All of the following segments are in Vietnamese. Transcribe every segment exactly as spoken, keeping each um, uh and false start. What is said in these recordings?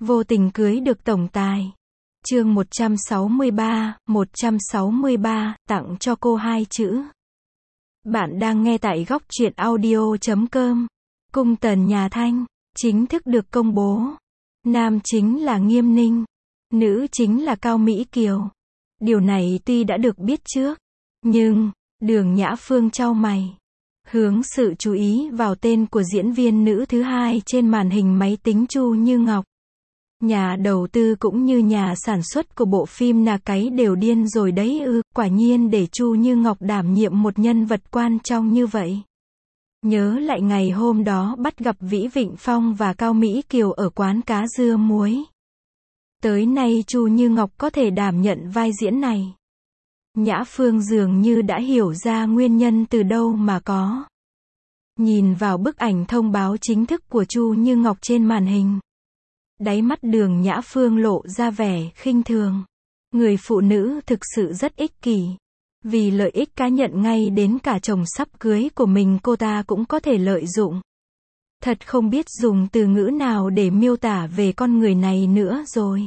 Vô tình cưới được tổng tài. Chương một trăm sáu mươi ba, một trăm sáu mươi ba, tặng cho cô hai chữ. Bạn đang nghe tại góc truyện audio chấm com. Cung tần nhà Thanh chính thức được công bố. Nam chính là Nghiêm Ninh, nữ chính là Cao Mỹ Kiều. Điều này tuy đã được biết trước, nhưng Đường Nhã Phương chau mày, hướng sự chú ý vào tên của diễn viên nữ thứ hai trên màn hình máy tính Chu Như Ngọc. Nhà đầu tư cũng như nhà sản xuất của bộ phim là cái đều điên rồi đấy ư, quả nhiên để Chu Như Ngọc đảm nhiệm một nhân vật quan trọng như vậy. Nhớ lại ngày hôm đó bắt gặp Vĩ Vịnh Phong và Cao Mỹ Kiều ở quán cá dưa muối. Tới nay Chu Như Ngọc có thể đảm nhận vai diễn này. Nhã Phương dường như đã hiểu ra nguyên nhân từ đâu mà có. Nhìn vào bức ảnh thông báo chính thức của Chu Như Ngọc trên màn hình, đáy mắt Đường Nhã Phương lộ ra vẻ khinh thường. Người phụ nữ thực sự rất ích kỷ. Vì lợi ích cá nhân ngay đến cả chồng sắp cưới của mình cô ta cũng có thể lợi dụng. Thật không biết dùng từ ngữ nào để miêu tả về con người này nữa rồi.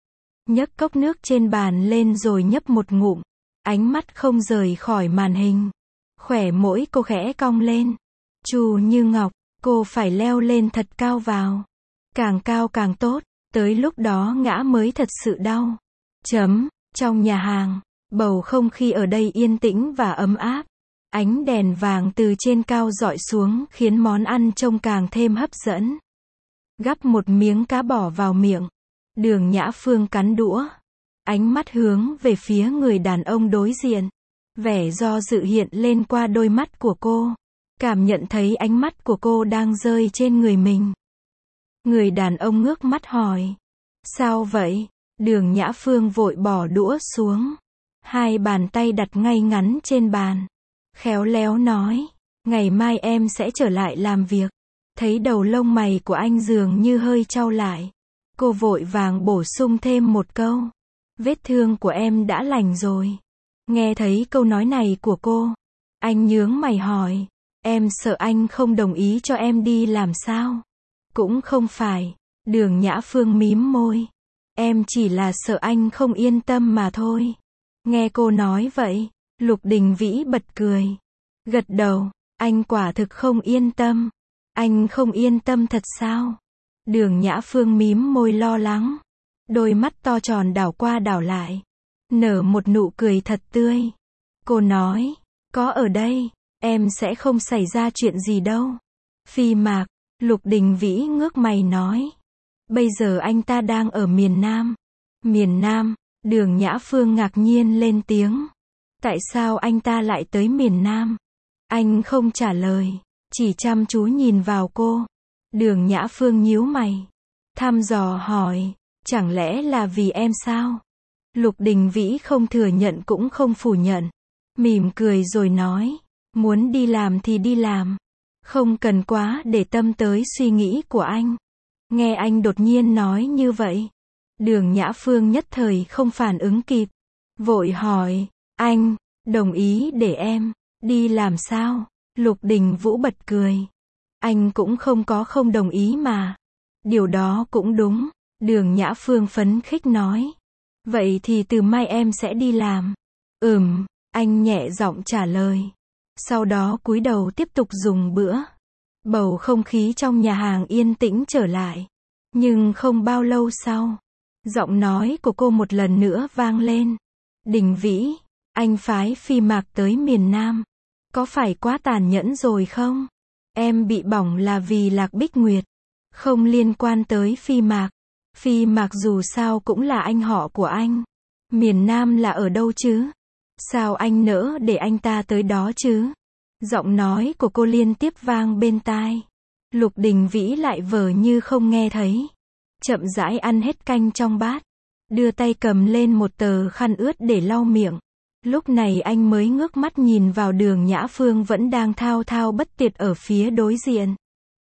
Nhấc cốc nước trên bàn lên rồi nhấp một ngụm. Ánh mắt không rời khỏi màn hình. Khỏe mỗi cô khẽ cong lên. Chu Như Ngọc, cô phải leo lên thật cao vào. Càng cao càng tốt, tới lúc đó ngã mới thật sự đau. Chấm, trong nhà hàng, bầu không khí ở đây yên tĩnh và ấm áp. Ánh đèn vàng từ trên cao rọi xuống khiến món ăn trông càng thêm hấp dẫn. Gắp một miếng cá bò vào miệng. Đường Nhã Phương cắn đũa. Ánh mắt hướng về phía người đàn ông đối diện. Vẻ do dự hiện lên qua đôi mắt của cô. Cảm nhận thấy ánh mắt của cô đang rơi trên người mình. Người đàn ông ngước mắt hỏi. Sao vậy? Đường Nhã Phương vội bỏ đũa xuống. Hai bàn tay đặt ngay ngắn trên bàn. Khéo léo nói. Ngày mai em sẽ trở lại làm việc. Thấy đầu lông mày của anh dường như hơi chau lại. Cô vội vàng bổ sung thêm một câu. Vết thương của em đã lành rồi. Nghe thấy câu nói này của cô, anh nhướng mày hỏi. Em sợ anh không đồng ý cho em đi làm sao? Cũng không phải. Đường Nhã Phương mím môi. Em chỉ là sợ anh không yên tâm mà thôi. Nghe cô nói vậy, Lục Đình Vĩ bật cười. Gật đầu. Anh quả thực không yên tâm. Anh không yên tâm thật sao? Đường Nhã Phương mím môi lo lắng. Đôi mắt to tròn đảo qua đảo lại. Nở một nụ cười thật tươi. Cô nói. Có ở đây, em sẽ không xảy ra chuyện gì đâu. Phi Mạc. Lục Đình Vĩ ngước mày nói. Bây giờ anh ta đang ở miền Nam. Miền Nam? Đường Nhã Phương ngạc nhiên lên tiếng. Tại sao anh ta lại tới miền Nam? Anh không trả lời, chỉ chăm chú nhìn vào cô. Đường Nhã Phương nhíu mày. Thăm dò hỏi. Chẳng lẽ là vì em sao? Lục Đình Vĩ không thừa nhận cũng không phủ nhận. Mỉm cười rồi nói. Muốn đi làm thì đi làm. Không cần quá để tâm tới suy nghĩ của anh. Nghe anh đột nhiên nói như vậy, Đường Nhã Phương nhất thời không phản ứng kịp. Vội hỏi. Anh, đồng ý để em đi làm sao? Lục Đình Vũ bật cười. Anh cũng không có không đồng ý mà. Điều đó cũng đúng. Đường Nhã Phương phấn khích nói. Vậy thì từ mai em sẽ đi làm. Ừm, anh nhẹ giọng trả lời. Sau đó cúi đầu tiếp tục dùng bữa. Bầu không khí trong nhà hàng yên tĩnh trở lại. Nhưng không bao lâu sau, giọng nói của cô một lần nữa vang lên. Đình Vĩ, anh phái Phi Mạc tới miền Nam. Có phải quá tàn nhẫn rồi không? Em bị bỏng là vì Lạc Bích Nguyệt. Không liên quan tới Phi Mạc. Phi Mạc dù sao cũng là anh họ của anh. Miền Nam là ở đâu chứ? Sao anh nỡ để anh ta tới đó chứ? Giọng nói của cô liên tiếp vang bên tai. Lục Đình Vĩ lại vờ như không nghe thấy. Chậm rãi ăn hết canh trong bát. Đưa tay cầm lên một tờ khăn ướt để lau miệng. Lúc này anh mới ngước mắt nhìn vào Đường Nhã Phương vẫn đang thao thao bất tuyệt ở phía đối diện.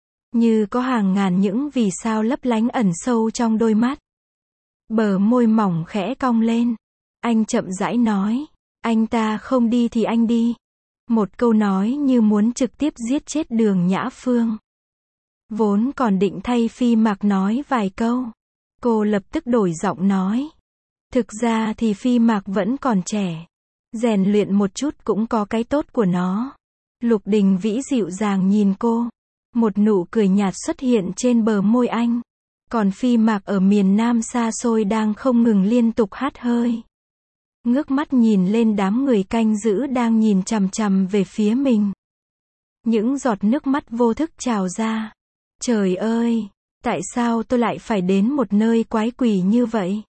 Như có hàng ngàn những vì sao lấp lánh ẩn sâu trong đôi mắt. Bờ môi mỏng khẽ cong lên. Anh chậm rãi nói. Anh ta không đi thì anh đi. Một câu nói như muốn trực tiếp giết chết Đường Nhã Phương. Vốn còn định thay Phi Mạc nói vài câu. Cô lập tức đổi giọng nói. Thực ra thì Phi Mạc vẫn còn trẻ. Rèn luyện một chút cũng có cái tốt của nó. Lục Đình Vĩ dịu dàng nhìn cô. Một nụ cười nhạt xuất hiện trên bờ môi anh. Còn Phi Mạc ở miền Nam xa xôi đang không ngừng liên tục hắt hơi. Ngước mắt nhìn lên đám người canh giữ đang nhìn chằm chằm về phía mình. Những giọt nước mắt vô thức trào ra. Trời ơi, tại sao tôi lại phải đến một nơi quái quỷ như vậy?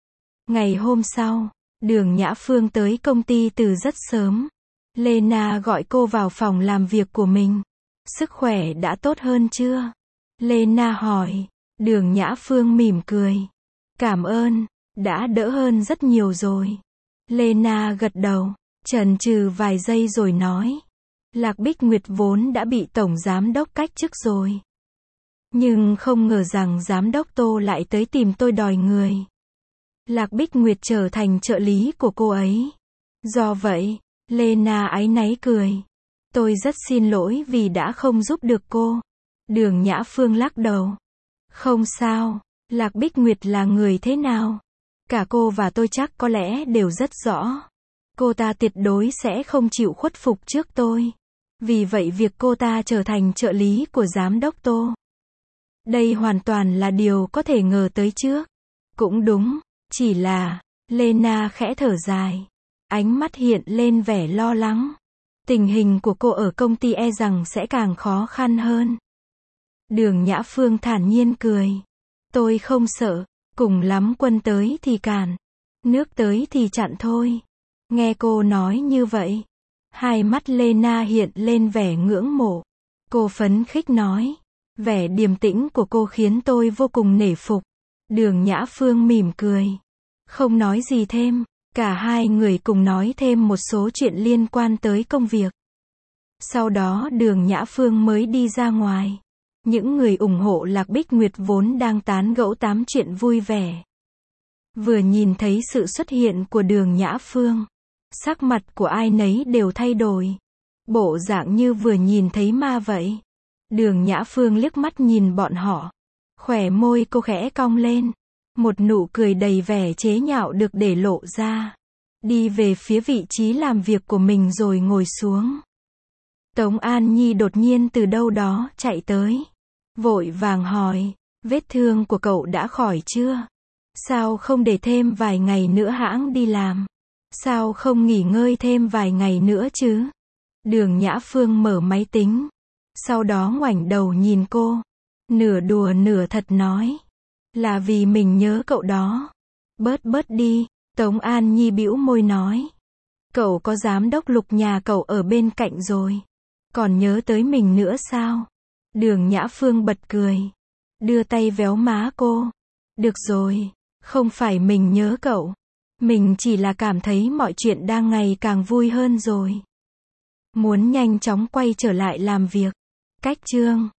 Ngày hôm sau, Đường Nhã Phương tới công ty từ rất sớm. Lena gọi cô vào phòng làm việc của mình. Sức khỏe đã tốt hơn chưa? Lena hỏi. Đường Nhã Phương mỉm cười. Cảm ơn, đã đỡ hơn rất nhiều rồi. Lena gật đầu, chần chừ vài giây rồi nói. Lạc Bích Nguyệt vốn đã bị tổng giám đốc cách chức rồi. Nhưng không ngờ rằng giám đốc Tô lại tới tìm tôi đòi người. Lạc Bích Nguyệt trở thành trợ lý của cô ấy. Do vậy, Lena áy náy cười. Tôi rất xin lỗi vì đã không giúp được cô. Đường Nhã Phương lắc đầu. Không sao, Lạc Bích Nguyệt là người thế nào? Cả cô và tôi chắc có lẽ đều rất rõ. Cô ta tuyệt đối sẽ không chịu khuất phục trước tôi. Vì vậy việc cô ta trở thành trợ lý của giám đốc Tô. Đây hoàn toàn là điều có thể ngờ tới trước. Cũng đúng, chỉ là, Lena khẽ thở dài. Ánh mắt hiện lên vẻ lo lắng. Tình hình của cô ở công ty e rằng sẽ càng khó khăn hơn. Đường Nhã Phương thản nhiên cười. Tôi không sợ, cùng lắm quân tới thì cản. Nước tới thì chặn thôi. Nghe cô nói như vậy. Hai mắt Lena hiện lên vẻ ngưỡng mộ. Cô phấn khích nói. Vẻ điềm tĩnh của cô khiến tôi vô cùng nể phục. Đường Nhã Phương mỉm cười. Không nói gì thêm. Cả hai người cùng nói thêm một số chuyện liên quan tới công việc. Sau đó Đường Nhã Phương mới đi ra ngoài. Những người ủng hộ Lạc Bích Nguyệt vốn đang tán gẫu tám chuyện vui vẻ. Vừa nhìn thấy sự xuất hiện của Đường Nhã Phương, sắc mặt của ai nấy đều thay đổi. Bộ dạng như vừa nhìn thấy ma vậy. Đường Nhã Phương liếc mắt nhìn bọn họ. Khóe môi cô khẽ cong lên. Một nụ cười đầy vẻ chế nhạo được để lộ ra. Đi về phía vị trí làm việc của mình rồi ngồi xuống. Tống An Nhi đột nhiên từ đâu đó chạy tới. Vội vàng hỏi, vết thương của cậu đã khỏi chưa? Sao không để thêm vài ngày nữa hãng đi làm? Sao không nghỉ ngơi thêm vài ngày nữa chứ? Đường Nhã Phương mở máy tính. Sau đó ngoảnh đầu nhìn cô. Nửa đùa nửa thật nói. Là vì mình nhớ cậu đó. Bớt bớt đi, Tống An Nhi bĩu môi nói. Cậu có giám đốc Lục nhà cậu ở bên cạnh rồi. Còn nhớ tới mình nữa sao? Đường Nhã Phương bật cười. Đưa tay véo má cô. Được rồi, không phải mình nhớ cậu. Mình chỉ là cảm thấy mọi chuyện đang ngày càng vui hơn rồi. Muốn nhanh chóng quay trở lại làm việc. Cách chương